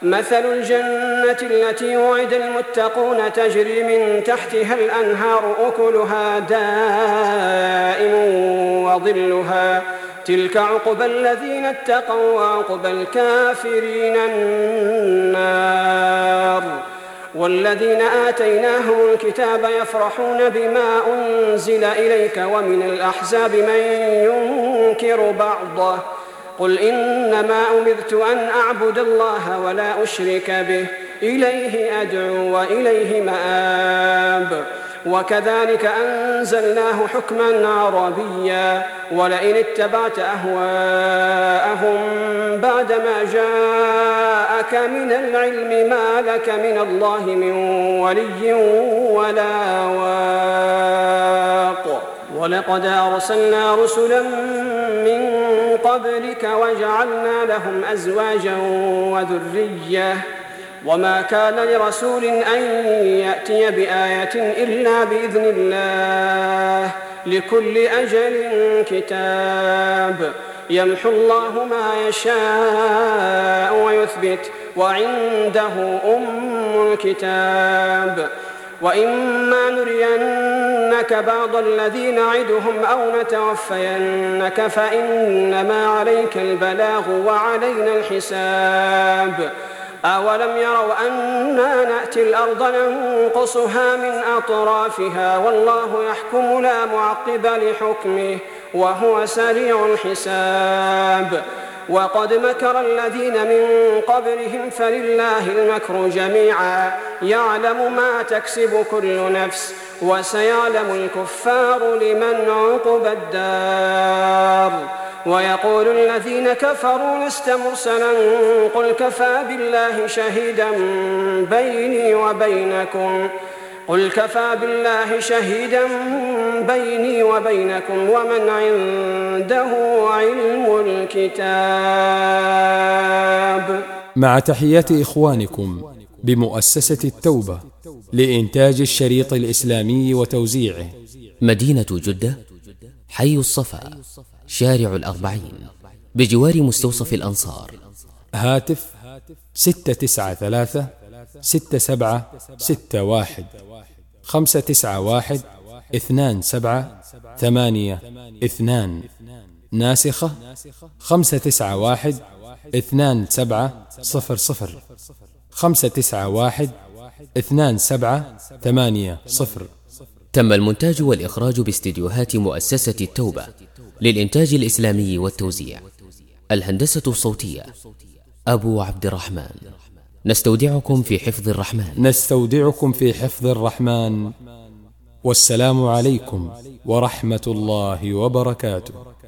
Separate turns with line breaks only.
مثل الجنة التي وعد المتقون تجري من تحتها الأنهار أكلها دائم وظلها تلك عقبى الذين اتقوا وعقبى الكافرين النار. والذين آتيناهم الكتاب يفرحون بما أنزل إليك ومن الأحزاب من ينكر بعضه قل إنما أمرت أن أعبد الله ولا أشرك به إليه أدعو وإليه مآب. وكذلك أنزلناه حكما عربيا ولئن اتبعت أهواءهم بعدما جاءك من العلم ما لك من الله من ولي ولا واق. ولقد أرسلنا رسلا من قبلك وجعلنا لهم أزواجا وذرية وما كان لرسول أن يأتي بآية إلا بإذن الله لكل أجل كتاب يمحو الله ما يشاء ويثبت وعنده أم الكتاب. وإما نرينك بعض الذين نعدهم أو نتوفينك فإنما عليك البلاغ وعلينا الحساب. أولم يروا أنا نأتي الأرض ننقصها من أطرافها والله يحكم لا معقب لحكمه وهو سريع الحساب. وقد مكر الذين من قبلهم فلله المكر جميعا يعلم ما تكسب كل نفس وسيعلم الكفار لمن عقبى الدار. ويقول الذين كفروا لست مرسلا قل كفى بالله شهيدا بيني وبينكم ومن عنده علم الكتاب.
مع تحيات إخوانكم بمؤسسة التوبة لإنتاج الشريط الإسلامي وتوزيعه،
مدينة جدة، حي الصفا، شارع الأربعين، بجوار مستوصف الأنصار.
هاتف 693 6761 591 2782. ناسخة 591 2700 591 2780.
تم المونتاج والإخراج باستديوهات مؤسسة التوبة للإنتاج الإسلامي والتوزيع. الهندسة الصوتية أبو عبد الرحمن. نستودعكم في حفظ الرحمن. والسلام عليكم ورحمة الله وبركاته.